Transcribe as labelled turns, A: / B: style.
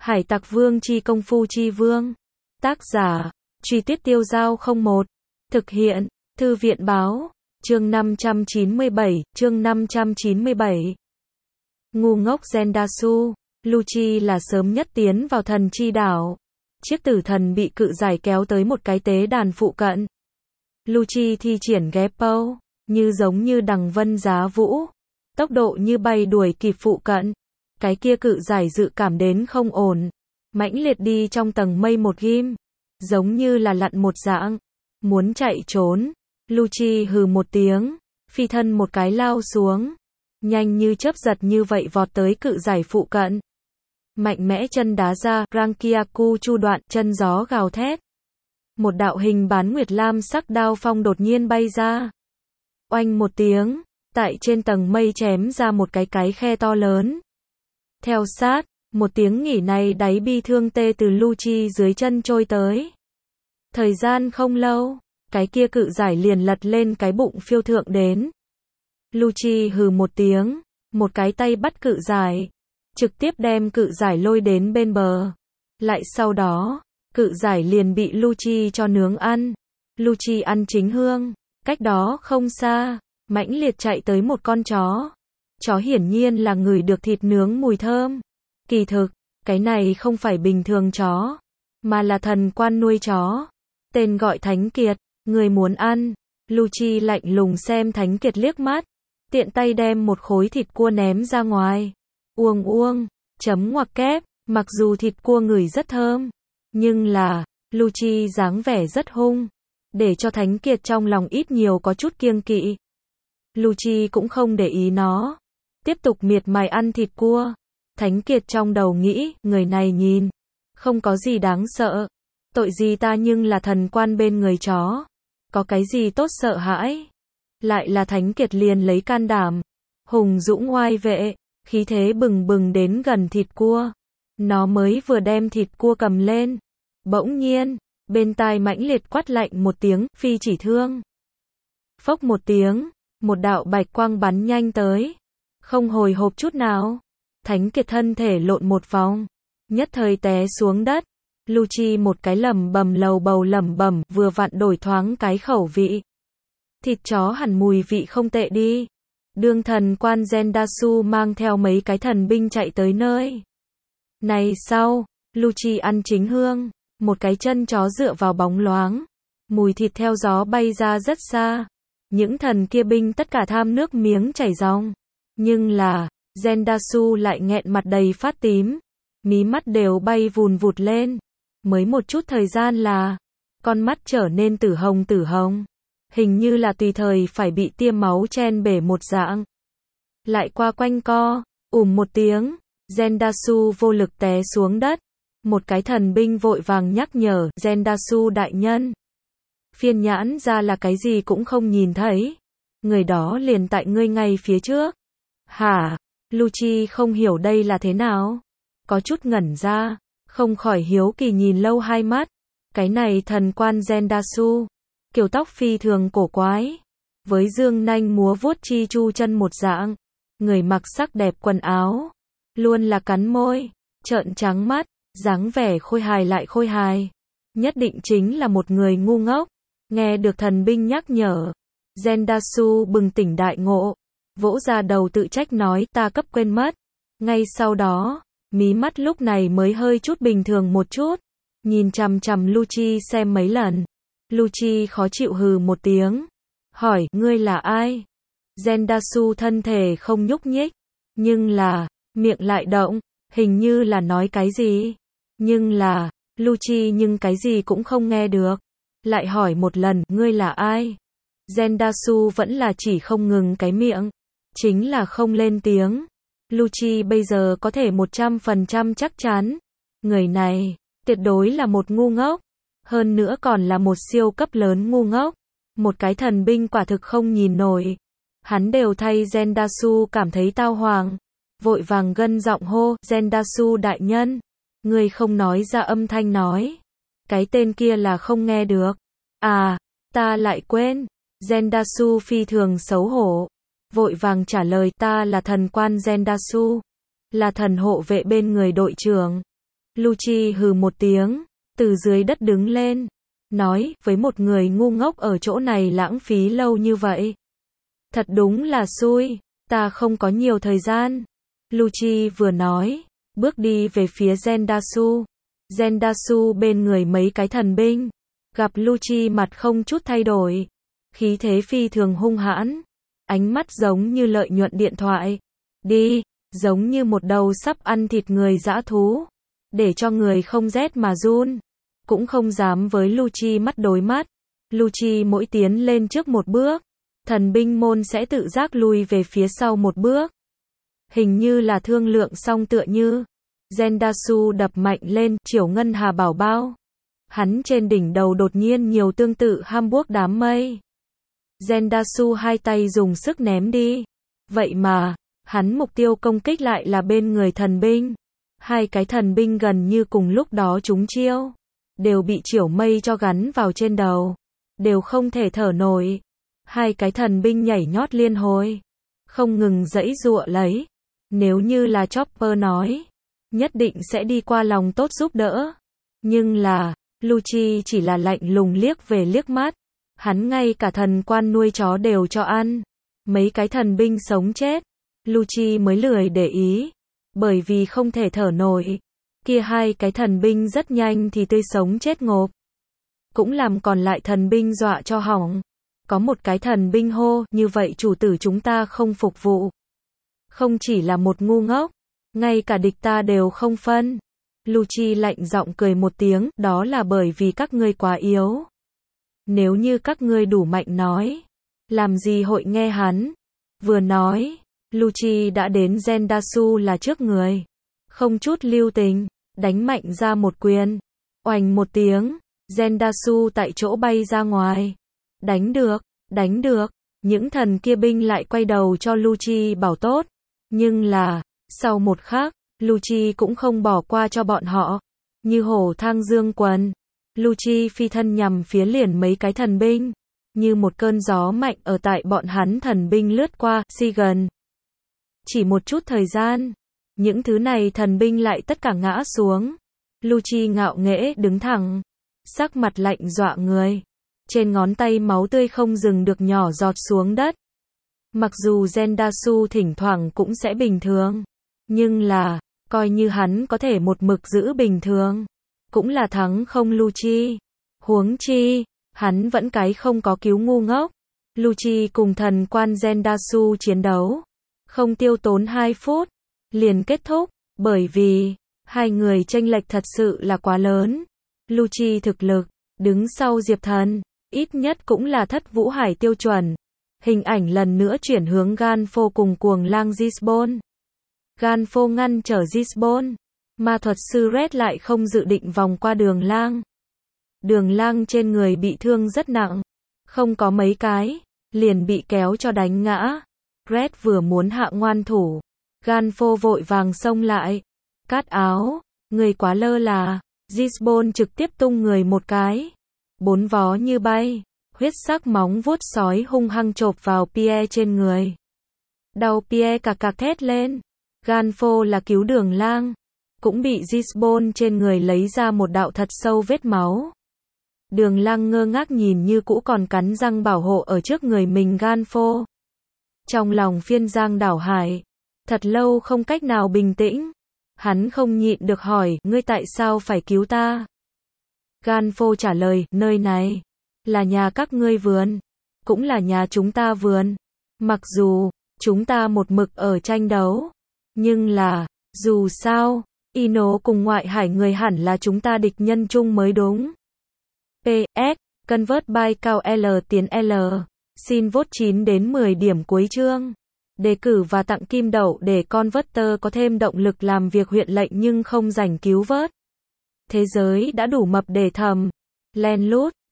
A: Hải Tặc Vương chi công phu chi vương. Tác giả, Truy Tuyết Tiêu Dao 01. Thực hiện, Thư viện báo, chương 597. Ngu ngốc Zendasu, Lucci là sớm nhất tiến vào thần chi đảo. Chiếc tử thần bị cự giải kéo tới một cái tế đàn phụ cận. Lucci thi triển Geppo, giống như đằng vân giá vũ. Tốc độ như bay đuổi kịp phụ cận. Cái kia cự giải dự cảm đến không ổn. Mãnh liệt đi trong tầng mây một ghim. Giống như là lặn một dạng. Muốn chạy trốn. Lucci hừ một tiếng. Phi thân một cái lao xuống. Nhanh như chớp giật như vậy vọt tới cự giải phụ cận. Mạnh mẽ chân đá ra, Rankiaku chu đoạn, chân gió gào thét. Một đạo hình bán nguyệt lam sắc đao phong đột nhiên bay ra. Oanh một tiếng, tại trên tầng mây chém ra một cái khe to lớn. Theo sát, một tiếng nghỉ này đáy bi thương tê từ Lucci dưới chân trôi tới. Thời gian không lâu, cái kia cự giải liền lật lên cái bụng phiêu thượng đến. Lucci hừ một tiếng, một cái tay bắt cự giải, trực tiếp đem cự giải lôi đến bên bờ. Lại sau đó, cự giải liền bị Lucci cho nướng ăn. Lucci ăn chính hương, cách đó không xa, mãnh liệt chạy tới một con chó. Chó hiển nhiên là ngửi được thịt nướng mùi thơm. Kỳ thực, cái này không phải bình thường chó, mà là thần quan nuôi chó. Tên gọi Thánh Kiệt, người muốn ăn. Lucci lạnh lùng xem Thánh Kiệt liếc mắt, tiện tay đem một khối thịt cua ném ra ngoài. Uông uông, chấm ngoặc kép, mặc dù thịt cua ngửi rất thơm, nhưng là, Lucci dáng vẻ rất hung, để cho Thánh Kiệt trong lòng ít nhiều có chút kiêng kỵ. Lucci cũng không để ý nó, tiếp tục miệt mài ăn thịt cua. Thánh Kiệt trong đầu nghĩ, người này nhìn, không có gì đáng sợ. Tội gì ta nhưng là thần quan bên người chó. Có cái gì tốt sợ hãi. Lại là Thánh Kiệt liền lấy can đảm. Hùng dũng oai vệ, khí thế bừng bừng đến gần thịt cua. Nó mới vừa đem thịt cua cầm lên. Bỗng nhiên, bên tai mãnh liệt quát lạnh một tiếng, phi chỉ thương. Phốc một tiếng, một đạo bạch quang bắn nhanh tới. Không hồi hộp chút nào. Thánh Kiệt thân thể lộn một vòng, nhất thời té xuống đất. Lucci một cái lẩm bẩm lầu bầu lẩm bẩm, vừa vặn đổi thoáng cái khẩu vị. Thịt chó hẳn mùi vị không tệ đi. Đương thần quan Zendasu mang theo mấy cái thần binh chạy tới nơi này sau, Lucci ăn chính hương, một cái chân chó dựa vào bóng loáng, mùi thịt theo gió bay ra rất xa. Những thần kia binh tất cả tham nước miếng chảy ròng, nhưng là Zendasu lại nghẹn mặt đầy phát tím, mí mắt đều bay vùn vụt lên. Mới một chút thời gian là con mắt trở nên tử hồng, hình như là tùy thời phải bị tiêm máu chen bể một dạng. Lại qua quanh co, một tiếng, Zendasu vô lực té xuống đất. Một cái thần binh vội vàng nhắc nhở, Zendasu đại nhân, phiên nhãn ra là cái gì cũng không nhìn thấy. Người đó liền tại ngươi ngay phía trước. Hả? Lucci không hiểu đây là thế nào. Có chút ngẩn ra, không khỏi hiếu kỳ nhìn lâu hai mắt. Cái này thần quan Zendasu, kiểu tóc phi thường cổ quái, với dương nanh múa vuốt chi chu chân một dạng. Người mặc sắc đẹp quần áo, luôn là cắn môi, trợn trắng mắt, dáng vẻ khôi hài lại khôi hài. Nhất định chính là một người ngu ngốc. Nghe được thần binh nhắc nhở, Zendasu bừng tỉnh đại ngộ, vỗ ra đầu tự trách nói, ta cấp quên mất. Ngay sau đó, mí mắt lúc này mới hơi chút bình thường một chút, nhìn chằm chằm Lucci xem mấy lần. Lucci khó chịu hừ một tiếng, hỏi, ngươi là ai? Zendasu thân thể không nhúc nhích, nhưng là, miệng lại động, hình như là nói cái gì. Nhưng là, Lucci nhưng cái gì cũng không nghe được. Lại hỏi một lần, ngươi là ai? Zendasu vẫn là chỉ không ngừng cái miệng, chính là không lên tiếng. Lucci bây giờ có thể 100% chắc chắn, người này, tuyệt đối là một ngu ngốc. Hơn nữa còn là một siêu cấp lớn ngu ngốc. Một cái thần binh quả thực không nhìn nổi. Hắn đều thay Zendasu cảm thấy tao hoàng. Vội vàng gân giọng hô, Zendasu đại nhân. Người không nói ra âm thanh nói. Cái tên kia là không nghe được. À, ta lại quên. Zendasu phi thường xấu hổ. Vội vàng trả lời, ta là thần quan Zendasu. Là thần hộ vệ bên người đội trưởng. Lucci hừ một tiếng, từ dưới đất đứng lên, nói, với một người ngu ngốc ở chỗ này lãng phí lâu như vậy. Thật đúng là xui, ta không có nhiều thời gian. Lucci vừa nói, bước đi về phía Zendasu. Zendasu bên người mấy cái thần binh, gặp Lucci mặt không chút thay đổi, khí thế phi thường hung hãn, ánh mắt giống như lợi nhuận điện thoại. Đi, giống như một đầu sắp ăn thịt người dã thú, để cho người không rét mà run, cũng không dám với Lucci mắt đối mắt. Lucci mỗi tiến lên trước một bước, thần binh môn sẽ tự giác lui về phía sau một bước. Hình như là thương lượng xong tựa như. Zendasu đập mạnh lên, chiều ngân hà bảo bao. Hắn trên đỉnh đầu đột nhiên nhiều tương tự Hamburg đám mây. Zendasu hai tay dùng sức ném đi. Vậy mà, hắn mục tiêu công kích lại là bên người thần binh. Hai cái thần binh gần như cùng lúc đó trúng chiêu. Đều bị chiều mây cho gắn vào trên đầu. Đều không thể thở nổi. Hai cái thần binh nhảy nhót liên hồi. Không ngừng giãy giụa lấy. Nếu như là Chopper nói, nhất định sẽ đi qua lòng tốt giúp đỡ. Nhưng là, Lucci chỉ là lạnh lùng liếc về liếc mắt. Hắn ngay cả thần quan nuôi chó đều cho ăn. Mấy cái thần binh sống chết, Lucci mới lười để ý. Bởi vì không thể thở nổi. Kia hai cái thần binh rất nhanh thì tươi sống chết ngộp. Cũng làm còn lại thần binh dọa cho hỏng. Có một cái thần binh hô, như vậy chủ tử chúng ta không phục vụ. Không chỉ là một ngu ngốc, ngay cả địch ta đều không phân. Lucci lạnh giọng cười một tiếng, đó là bởi vì các ngươi quá yếu. Nếu như các ngươi đủ mạnh nói, làm gì hội nghe hắn. Vừa nói, Lucci đã đến Zendasu là trước người. Không chút lưu tình, đánh mạnh ra một quyền. Oành một tiếng, Zendasu tại chỗ bay ra ngoài. Đánh được, đánh được. Những thần kia binh lại quay đầu cho Lucci bảo tốt. Nhưng là, sau một khắc, Lucci cũng không bỏ qua cho bọn họ. Như hổ thang dương quần, Lucci phi thân nhằm phía liền mấy cái thần binh. Như một cơn gió mạnh ở tại bọn hắn thần binh lướt qua, si gần. Chỉ một chút thời gian, những thứ này thần binh lại tất cả ngã xuống. Lucci ngạo nghễ đứng thẳng, sắc mặt lạnh dọa người. Trên ngón tay máu tươi không dừng được nhỏ giọt xuống đất. Mặc dù Zendasu thỉnh thoảng cũng sẽ bình thường, nhưng là, coi như hắn có thể một mực giữ bình thường, cũng là thắng không Lucci. Huống chi, hắn vẫn cái không có cứu ngu ngốc. Lucci cùng thần quan Zendasu chiến đấu, không tiêu tốn 2 phút, liền kết thúc, bởi vì, hai người chênh lệch thật sự là quá lớn. Lucci thực lực, đứng sau Diệp Thần, ít nhất cũng là thất vũ hải tiêu chuẩn. Hình ảnh lần nữa chuyển hướng Ganfo cùng cuồng lang Gisbon. Ganfo ngăn trở Gisbon. Ma thuật sư Red lại không dự định vòng qua đường lang. Đường lang trên người bị thương rất nặng. Không có mấy cái, liền bị kéo cho đánh ngã. Red vừa muốn hạ ngoan thủ. Ganfo vội vàng xông lại. Cát áo, người quá lơ là. Gisbon trực tiếp tung người một cái. 4 vó như bay. Huyết sắc móng vuốt sói hung hăng chộp vào Pierre trên người. Đau Pierre cạc cạc thét lên. Ganfo là cứu đường lang. Cũng bị Gisbon trên người lấy ra một đạo thật sâu vết máu. Đường lang ngơ ngác nhìn như cũ còn cắn răng bảo hộ ở trước người mình Ganfo. Trong lòng phiên giang đảo hải. Thật lâu không cách nào bình tĩnh. Hắn không nhịn được hỏi, ngươi tại sao phải cứu ta? Ganfo trả lời, nơi này là nhà các ngươi vườn, cũng là nhà chúng ta vườn. Mặc dù, chúng ta một mực ở tranh đấu, nhưng là, dù sao, Ino cùng ngoại hải người hẳn là chúng ta địch nhân chung mới đúng. PS, convert by cao L tiến L. Xin vote 9 đến 10 điểm cuối chương. Đề cử và tặng kim đậu để Converter có thêm động lực làm việc huyện lệnh nhưng không rảnh cứu vớt. Thế giới đã đủ mập để thầm. Len lút.